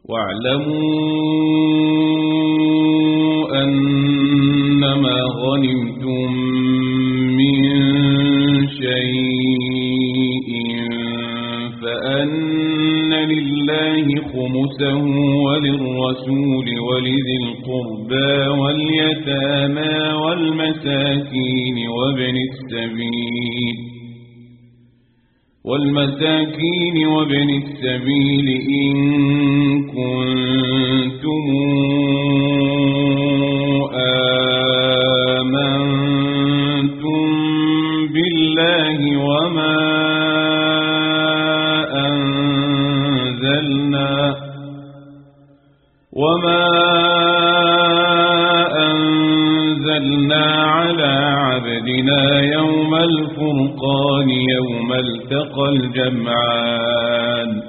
واعلموا أنما غنمتم من شيء فأن لله خمسه وللرسول ولذي القربى واليتامى والمساكين وابن السبيل إن كنتم آمنتم بالله وما أنزلنا على عبدنا يوم الفرقان يوم التقى الجمعان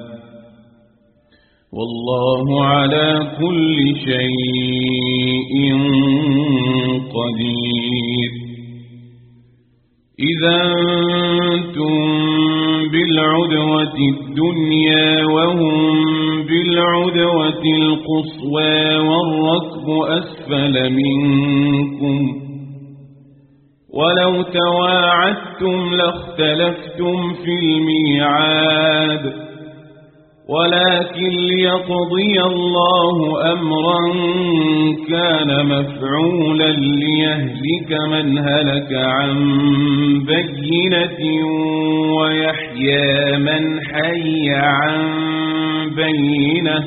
والله على كل شيء قدير. إذا أنتم بالعدوة الدنيا وهم بالعدوة القصوى والركب أسفل منكم ولو تواعدتم لاختلفتم في الميعاد ولكن ليقضي الله أمرا كان مفعولا ليهلك من هلك عن بينة ويحيى من حي عن بينة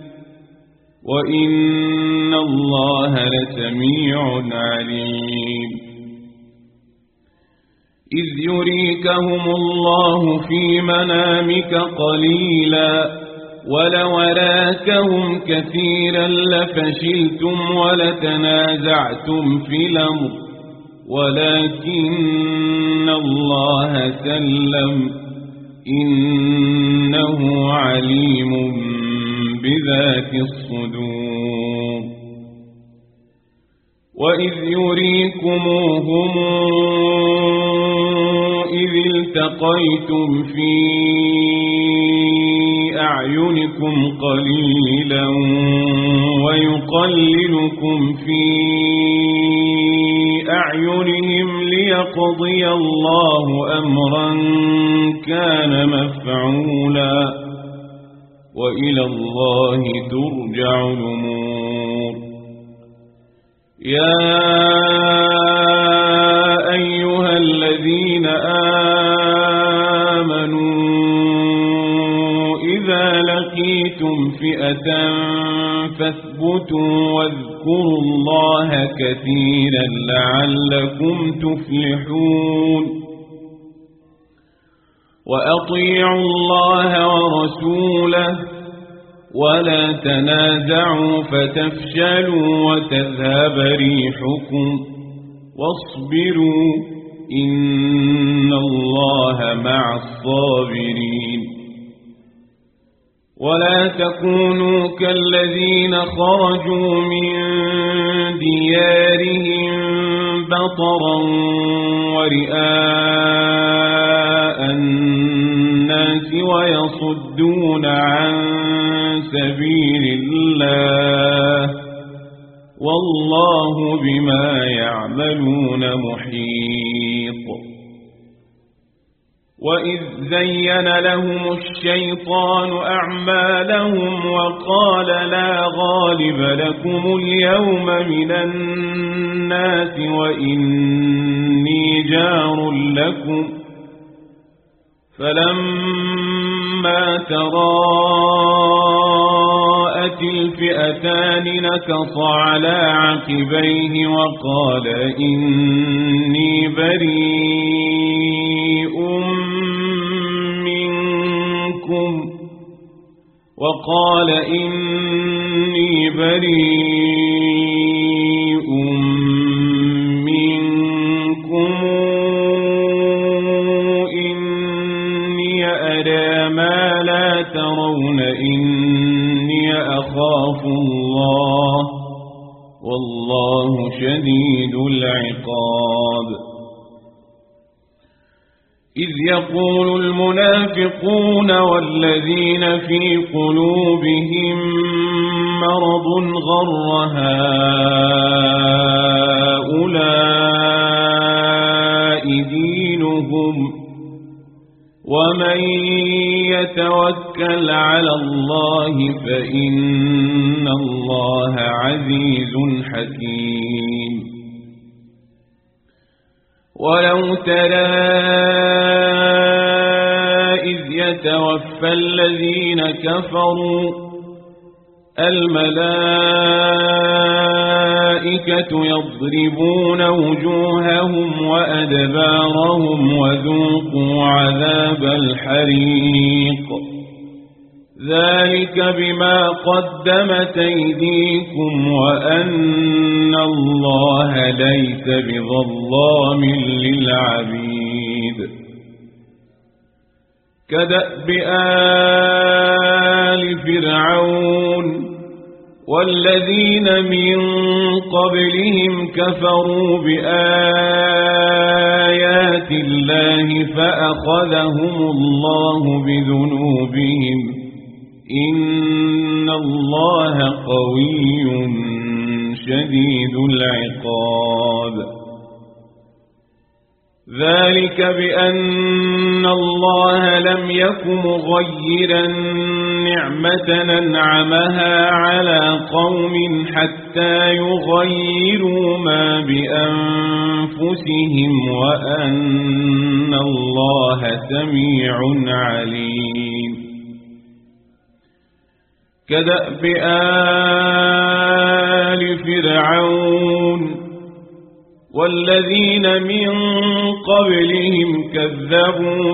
وإن الله لسميع عليم. إذ يريكهم الله في منامك قليلا ولو أراكهم كثيرا لفشلتم ولتنازعتم في الأمر ولكن الله سلم إنه عليم بذات الصدور. وإذ يريكموهم إذ التقيتم في أعينكم قليلا ويقللكم في أعينهم ليقضي الله أمرا كان مفعولا وإلى الله ترجع الأمور. يا أيها الذين آمنوا إذا لقيتم فئة فاثبتوا واذكروا الله كثيرا لعلكم تفلحون. وأطيعوا الله ورسوله ولا تنازعوا فتفشلوا وتذهب ريحكم واصبروا إن الله مع الصابرين. ولا تكونوا كالذين خرجوا من ديارهم بطرا ورئاء الناس ويصدون عن سبيل الله والله بما يعملون محيط. وإذ زين لهم الشيطان أعمالهم وقال لا غالب لكم اليوم من الناس وإني جار لكم فلما تراءت الفئتان نكص على عقبيه وقال إني بريء منكم إني أرى ما لا ترون إني أخاف الله والله شديد العقاب. إذ يقول المنافقون والذين في قلوبهم مرض غر هؤلاء دينهم ومن يتوكل على الله فإن الله عزيز حكيم ولو ترى إذ يتوفى الذين كفروا الملائكة يضربون وجوههم وأدبارهم وذوقوا عذاب الحريق ذلك بما قدمت أيديكم وأن الله ليس بظلام للعبيد كدأب آل فرعون والذين من قبلهم كفروا بآيات الله فأخذهم الله بذنوبهم إن الله قوي شديد العقاب ذلك بأن الله لم يك مغيرا نعمة أنعمها على قوم حتى يغيروا ما بأنفسهم وأن الله سميع عليم كدأب آل فرعون والذين من قبلهم كذبوا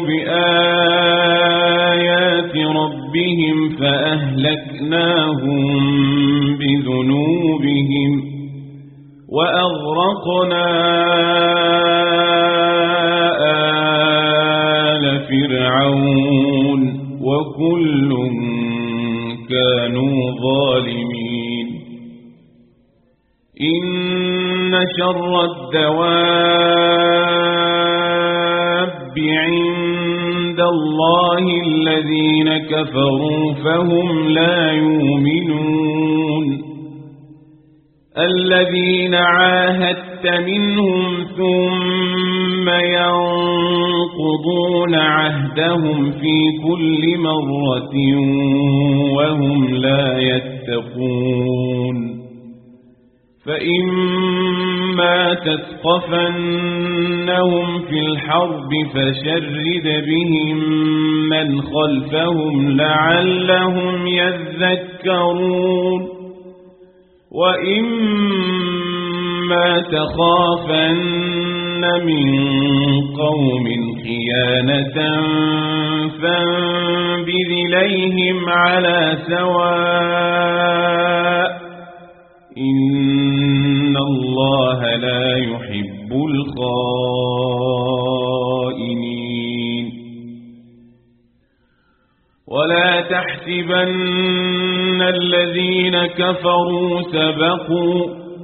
بآيات ربهم فأهلكناهم بذنوبهم وأغرقنا آل فرعون وكل كانوا ظالمين إن شر الدواب عند الله الذين كفروا فهم لا يؤمنون الذين عاهدت منهم ثم ينقضون عهدهم في كل مرة وهم لا يتقون فإما تثقفنهم في الحرب فشرد بهم من خلفهم لعلهم يذكرون وإما تخافن من قوم خيانة فانبذ إليهم على سواء إن الله لا يحب الخائنين ولا تحسبن الذين كفروا سبقوا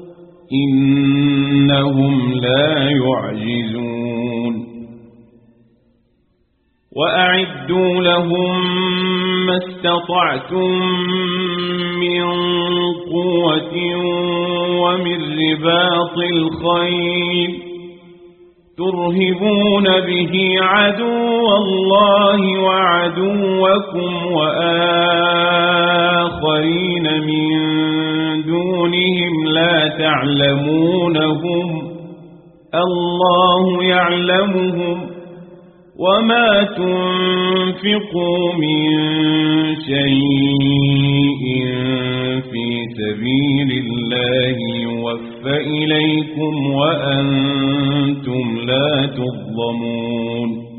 إنهم لا يعجزون وأعدوا لهم ما استطعتم من قوة ومن رباط الخيل ترهبون به عدو الله وعدوكم وآخرين من دونهم لا تعلمونهم الله يعلمهم وما تنفقوا من شيء في سبيل الله يوفى إليكم وأنتم لا تظلمون